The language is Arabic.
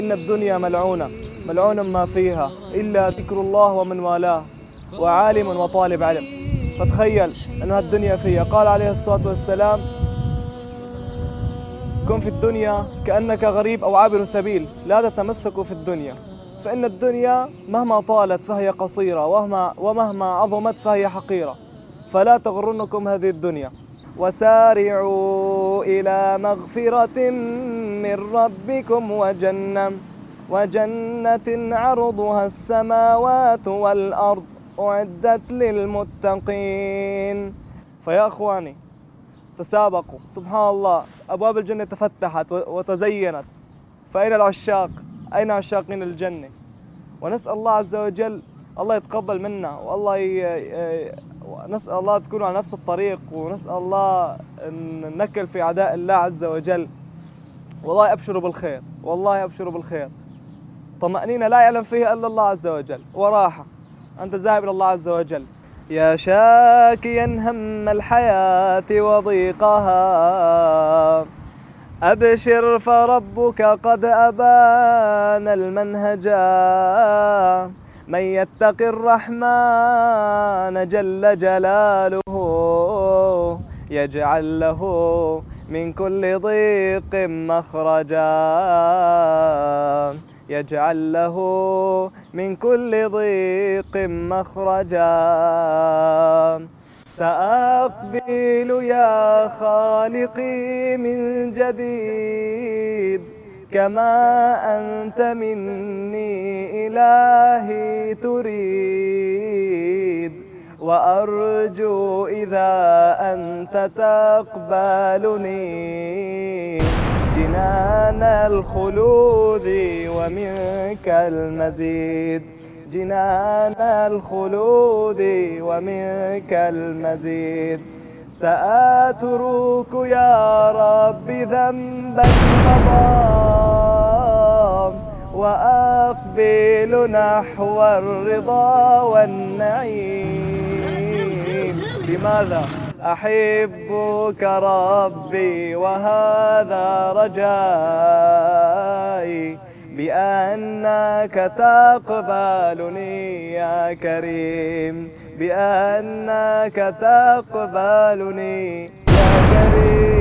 إن الدنيا ملعونة ملعون ما فيها إلا ذكر الله ومن والاه وعالم وطالب علم. فتخيل أن الدنيا فيها، قال عليه الصلاة والسلام: كن في الدنيا كأنك غريب أو عابر سبيل، لا تتمسكوا في الدنيا، فإن الدنيا مهما طالت فهي قصيرة، ومهما عظمت فهي حقيرة، فلا تغرنكم هذه الدنيا. وسارعوا إلى مغفرة من ربكم وجنة عرضها السماوات والأرض أعدت للمتقين. فيا أخواني، تسابقوا، سبحان الله، أبواب الجنة تفتحت وتزينت، فأين العشاق؟ أين عشاقين الجنة؟ ونسأل الله عز وجل الله يتقبل منا، نسأل الله تكونوا على نفس الطريق، ونسأل الله أن نكل في عداء الله عز وجل. والله أبشروا بالخير، والله أبشروا بالخير. طمأنينة لا يعلم فيها إلا الله عز وجل، وراحة أنت ذاهب إلى الله عز وجل. يا شاكيا هم الحياة وضيقها، أبشر فربك قد أبان المنهجا. من يتق الرحمن جل جلاله يجعل له من كل ضيق مخرجا، يجعل له من كل ضيق مخرجا. سأقبل يا خالقي من جديد، كما أنت مني إلهي تريد، وأرجو إذا أنت تقبلني جنان الخلود ومنك المزيد، جنان الخلود ومنك المزيد. سأترك يا رب ذنبا مضى، وأقبل نحو الرضا والنعيم. لماذا؟ أحبك ربي وهذا رجائي، بأنك تقبلني يا كريم، بأنك تقبلني يا كريم.